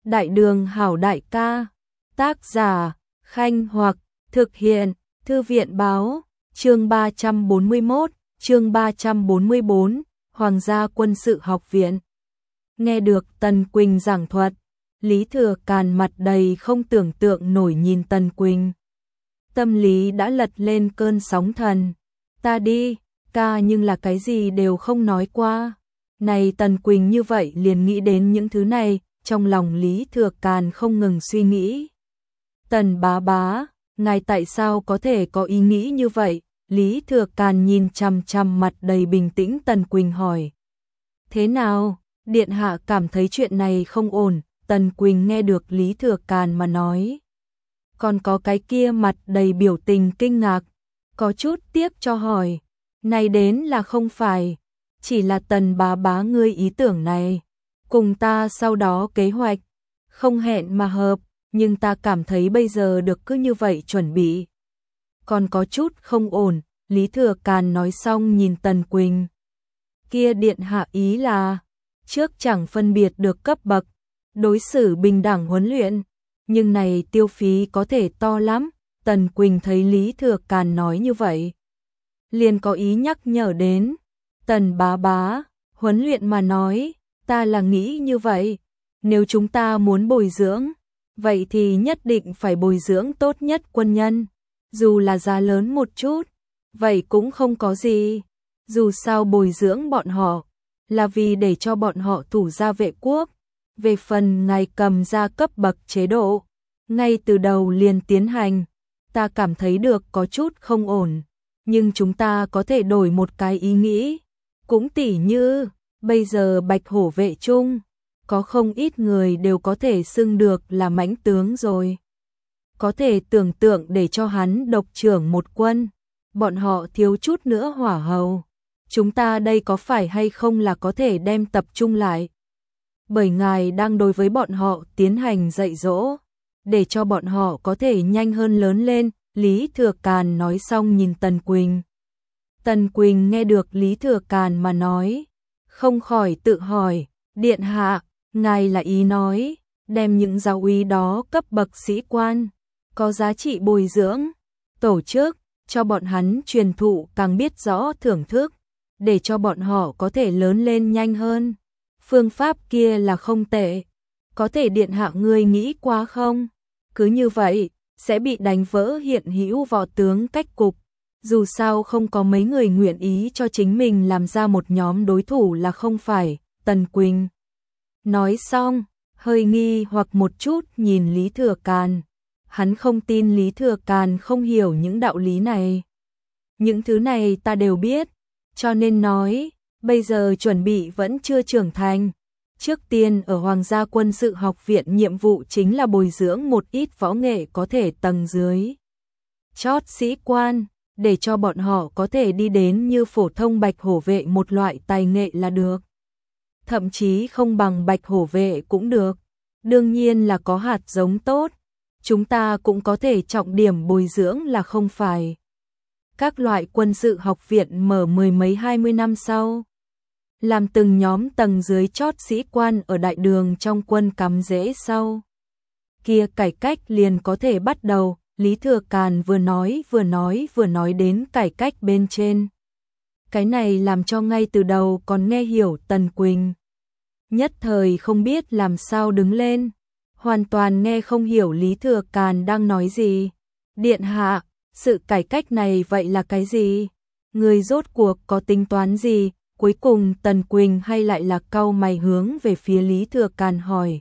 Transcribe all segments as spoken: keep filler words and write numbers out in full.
Đại đường hảo đại ca. Tác giả, Khanh Hoặc, thực hiện, Thư viện báo, chương ba trăm bốn mươi mốt, chương ba trăm bốn mươi bốn, Hoàng gia quân sự học viện. Nghe được Tần Quỳnh giảng thuật, Lý Thừa Càn mặt đầy không tưởng tượng nổi nhìn Tần Quỳnh. Tâm lý đã lật lên cơn sóng thần. Ta đi, ca nhưng là cái gì đều không nói qua. Này Tần Quỳnh như vậy liền nghĩ đến những thứ này, trong lòng Lý Thừa Càn không ngừng suy nghĩ. Tần bá bá, ngài tại sao có thể có ý nghĩ như vậy? Lý Thừa Càn nhìn chằm chằm mặt đầy bình tĩnh Tần Quỳnh hỏi. Thế nào, điện hạ cảm thấy chuyện này không ổn? Tần Quỳnh nghe được Lý Thừa Càn mà nói. Còn có cái kia mặt đầy biểu tình kinh ngạc, có chút tiếc cho hỏi. Này đến là không phải, chỉ là Tần bá bá ngươi ý tưởng này. Cùng ta sau đó kế hoạch, không hẹn mà hợp, nhưng ta cảm thấy bây giờ được cứ như vậy chuẩn bị. Còn có chút không ổn, Lý Thừa Càn nói xong nhìn Tần Quỳnh. Kia điện hạ ý là, trước chẳng phân biệt được cấp bậc, đối xử bình đẳng huấn luyện, nhưng này tiêu phí có thể to lắm. Tần Quỳnh thấy Lý Thừa Càn nói như vậy, liền có ý nhắc nhở đến. Tần bá bá, huấn luyện mà nói, ta là nghĩ như vậy, nếu chúng ta muốn bồi dưỡng, vậy thì nhất định phải bồi dưỡng tốt nhất quân nhân, dù là giá lớn một chút, vậy cũng không có gì. Dù sao bồi dưỡng bọn họ, là vì để cho bọn họ thủ gia vệ quốc. Về phần ngài cầm ra cấp bậc chế độ, ngay từ đầu liền tiến hành, ta cảm thấy được có chút không ổn, nhưng chúng ta có thể đổi một cái ý nghĩ, cũng tỉ như, bây giờ Bạch Hổ vệ chung, có không ít người đều có thể xưng được là mãnh tướng rồi. Có thể tưởng tượng để cho hắn độc trưởng một quân, bọn họ thiếu chút nữa hỏa hầu. Chúng ta đây có phải hay không là có thể đem tập trung lại? Bởi ngài đang đối với bọn họ tiến hành dạy dỗ, để cho bọn họ có thể nhanh hơn lớn lên. Lý Thừa Càn nói xong nhìn Tần Quỳnh. Tần Quỳnh nghe được Lý Thừa Càn mà nói, không khỏi tự hỏi, điện hạ, ngài là ý nói, đem những giáo úy đó cấp bậc sĩ quan, có giá trị bồi dưỡng, tổ chức, cho bọn hắn truyền thụ càng biết rõ thưởng thức, để cho bọn họ có thể lớn lên nhanh hơn. Phương pháp kia là không tệ, có thể điện hạ ngươi nghĩ quá không? Cứ như vậy, sẽ bị đánh vỡ hiện hữu võ tướng cách cục. Dù sao không có mấy người nguyện ý cho chính mình làm ra một nhóm đối thủ là không phải. Tần Quỳnh nói xong, hơi nghi hoặc một chút nhìn Lý Thừa Càn. Hắn không tin Lý Thừa Càn không hiểu những đạo lý này. Những thứ này ta đều biết, cho nên nói, bây giờ chuẩn bị vẫn chưa trưởng thành. Trước tiên ở Hoàng gia quân sự học viện nhiệm vụ chính là bồi dưỡng một ít võ nghệ có thể tầng dưới chót sĩ quan, để cho bọn họ có thể đi đến như phổ thông Bạch Hổ vệ một loại tài nghệ là được. Thậm chí không bằng Bạch Hổ vệ cũng được. Đương nhiên là có hạt giống tốt, chúng ta cũng có thể trọng điểm bồi dưỡng là không phải. Các loại quân sự học viện mở mười mấy hai mươi năm sau, làm từng nhóm tầng dưới chót sĩ quan ở đại đường trong quân cắm rễ sau. Kia cải cách liền có thể bắt đầu. Lý Thừa Càn vừa nói vừa nói vừa nói đến cải cách bên trên. Cái này làm cho ngay từ đầu còn nghe hiểu Tần Quỳnh. Nhất thời không biết làm sao đứng lên. Hoàn toàn nghe không hiểu Lý Thừa Càn đang nói gì. Điện hạ, sự cải cách này vậy là cái gì? Người rốt cuộc có tính toán gì? Cuối cùng Tần Quỳnh hay lại là cau mày hướng về phía Lý Thừa Càn hỏi.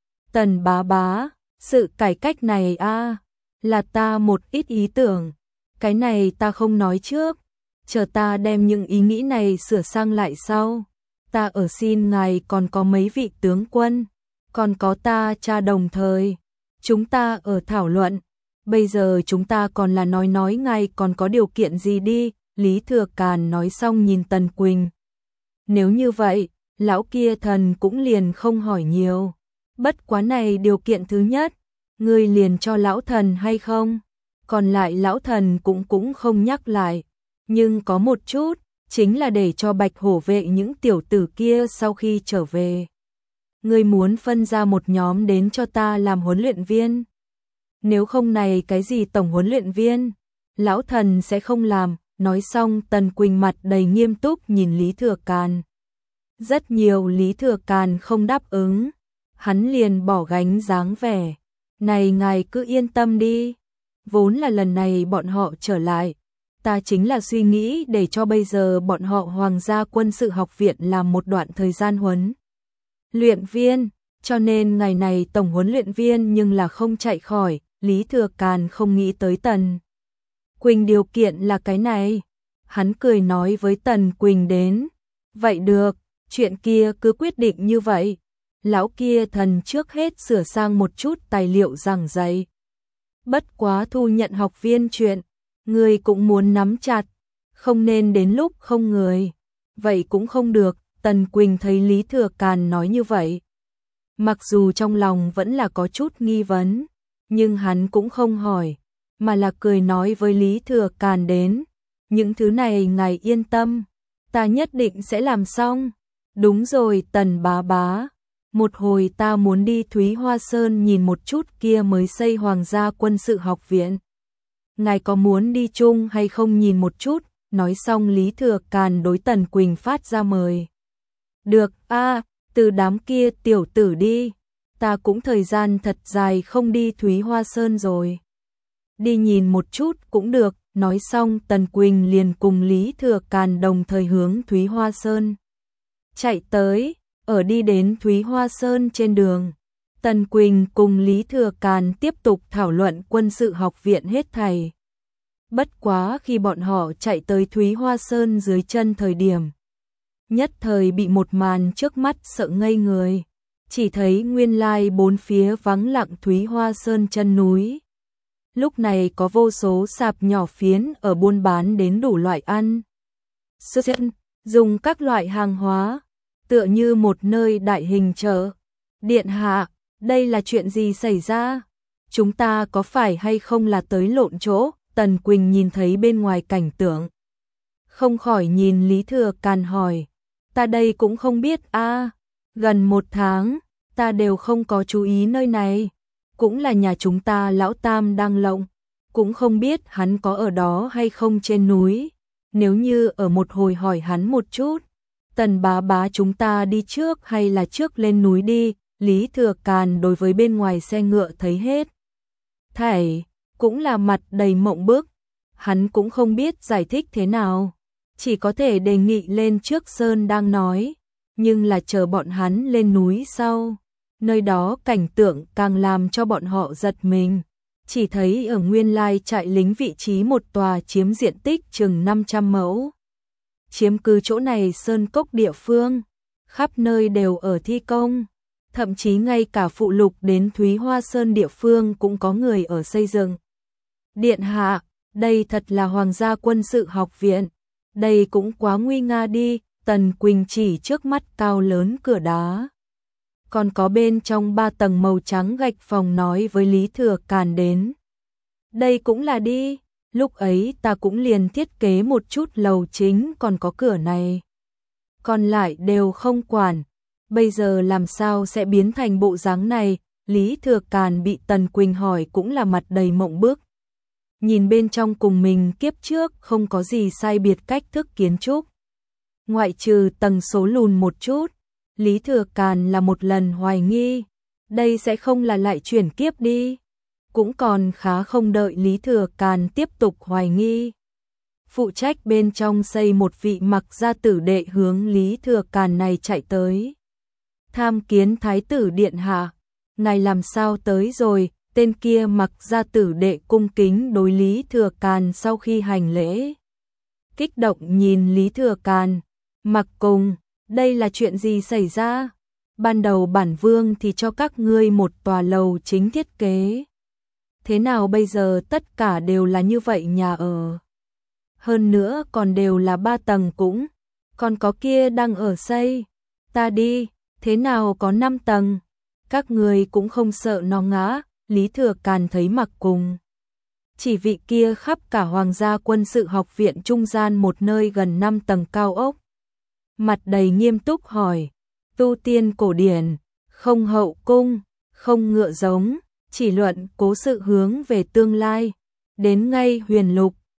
Tần bá bá, sự cải cách này a là ta một ít ý tưởng. Cái này ta không nói trước, chờ ta đem những ý nghĩ này sửa sang lại sau. Ta ở xin ngài còn có mấy vị tướng quân, còn có ta cha đồng thời. Chúng ta ở thảo luận, bây giờ chúng ta còn là nói nói ngài còn có điều kiện gì đi. Lý Thừa Càn nói xong nhìn Tần Quỳnh. Nếu như vậy, lão kia thần cũng liền không hỏi nhiều. Bất quá này điều kiện thứ nhất, ngươi liền cho lão thần hay không? Còn lại lão thần cũng cũng không nhắc lại. Nhưng có một chút, chính là để cho Bạch Hổ vệ những tiểu tử kia sau khi trở về, ngươi muốn phân ra một nhóm đến cho ta làm huấn luyện viên. Nếu không này cái gì tổng huấn luyện viên, lão thần sẽ không làm. Nói xong Tần Quỳnh mặt đầy nghiêm túc nhìn Lý Thừa Càn. Rất nhiều Lý Thừa Càn không đáp ứng, hắn liền bỏ gánh dáng vẻ. Này ngài cứ yên tâm đi, vốn là lần này bọn họ trở lại, ta chính là suy nghĩ để cho bây giờ bọn họ Hoàng gia quân sự học viện làm một đoạn thời gian huấn luyện viên, cho nên ngày này tổng huấn luyện viên nhưng là không chạy khỏi. Lý Thừa Càn không nghĩ tới Tần Quỳnh điều kiện là cái này, hắn cười nói với Tần Quỳnh đến, vậy được, chuyện kia cứ quyết định như vậy. Lão kia thần trước hết sửa sang một chút tài liệu giảng dạy. Bất quá thu nhận học viên chuyện, người cũng muốn nắm chặt, không nên đến lúc không người. Vậy cũng không được, Tần Quỳnh thấy Lý Thừa Càn nói như vậy. Mặc dù trong lòng vẫn là có chút nghi vấn, nhưng hắn cũng không hỏi, mà là cười nói với Lý Thừa Càn đến. Những thứ này ngài yên tâm, ta nhất định sẽ làm xong. Đúng rồi Tần bá bá, một hồi ta muốn đi Thúy Hoa Sơn nhìn một chút kia mới xây Hoàng gia quân sự học viện. Ngài có muốn đi chung hay không nhìn một chút? Nói xong Lý Thừa Càn đối Tần Quỳnh phát ra mời. Được, a, từ đám kia tiểu tử đi, ta cũng thời gian thật dài không đi Thúy Hoa Sơn rồi. Đi nhìn một chút cũng được. Nói xong Tần Quỳnh liền cùng Lý Thừa Càn đồng thời hướng Thúy Hoa Sơn chạy tới. Ở đi đến Thúy Hoa Sơn trên đường, Tần Quỳnh cùng Lý Thừa Càn tiếp tục thảo luận quân sự học viện hết thảy. Bất quá khi bọn họ chạy tới Thúy Hoa Sơn dưới chân thời điểm, nhất thời bị một màn trước mắt sợ ngây người. Chỉ thấy nguyên lai bốn phía vắng lặng Thúy Hoa Sơn chân núi. Lúc này có vô số sạp nhỏ phiến ở buôn bán đến đủ loại ăn Sơn, dùng các loại hàng hóa, tựa như một nơi đại hình chợ. Điện hạ, đây là chuyện gì xảy ra? Chúng ta có phải hay không là tới lộn chỗ? Tần Quỳnh nhìn thấy bên ngoài cảnh tượng, không khỏi nhìn Lý Thừa Càn hỏi. Ta đây cũng không biết a, gần một tháng, ta đều không có chú ý nơi này. Cũng là nhà chúng ta lão tam đang lộng, cũng không biết hắn có ở đó hay không trên núi. Nếu như ở một hồi hỏi hắn một chút. Tần bá bá chúng ta đi trước hay là trước lên núi đi? Lý Thừa Càn đối với bên ngoài xe ngựa thấy hết thảy, cũng là mặt đầy mộng bức. Hắn cũng không biết giải thích thế nào, chỉ có thể đề nghị lên trước sơn đang nói, nhưng là chờ bọn hắn lên núi sau. Nơi đó cảnh tượng càng làm cho bọn họ giật mình. Chỉ thấy ở nguyên lai trại lính vị trí một tòa chiếm diện tích chừng năm trăm mẫu. Chiếm cứ chỗ này sơn cốc địa phương, khắp nơi đều ở thi công. Thậm chí ngay cả phụ lục đến Thúy Hoa Sơn địa phương cũng có người ở xây dựng. Điện hạ, đây thật là Hoàng gia quân sự học viện. Đây cũng quá nguy nga đi. Tần Quỳnh chỉ trước mắt cao lớn cửa đá, còn có bên trong ba tầng màu trắng gạch phòng nói với Lý Thừa Càn đến. Đây cũng là đi, lúc ấy ta cũng liền thiết kế một chút lầu chính còn có cửa này. Còn lại đều không quản, bây giờ làm sao sẽ biến thành bộ dáng này? Lý Thừa Càn bị Tần Quỳnh hỏi cũng là mặt đầy mộng bức. Nhìn bên trong cùng mình kiếp trước không có gì sai biệt cách thức kiến trúc. Ngoại trừ tầng số lùn một chút. Lý Thừa Càn là một lần hoài nghi, đây sẽ không là lại chuyển kiếp đi. Cũng còn khá không đợi Lý Thừa Càn tiếp tục hoài nghi. Phụ trách bên trong xây một vị Mặc gia tử đệ hướng Lý Thừa Càn này chạy tới. Tham kiến Thái tử điện hạ, ngài làm sao tới rồi? Tên kia Mặc gia tử đệ cung kính đối Lý Thừa Càn sau khi hành lễ. Kích động nhìn Lý Thừa Càn, Mặc cùng. Đây là chuyện gì xảy ra? Ban đầu bản vương thì cho các ngươi một tòa lầu chính thiết kế. Thế nào bây giờ tất cả đều là như vậy nhà ở? Hơn nữa còn đều là ba tầng cũng. Còn có kia đang ở xây. Ta đi, thế nào có năm tầng? Các ngươi cũng không sợ nó ngã. Lý Thừa Càn thấy Mặc cùng. Chỉ vị kia khắp cả Hoàng gia quân sự học viện trung gian một nơi gần năm tầng cao ốc. Mặt đầy nghiêm túc hỏi, tu tiên cổ điển, không hậu cung, không ngựa giống, chỉ luận cố sự hướng về tương lai. Đến ngay Huyền Lục,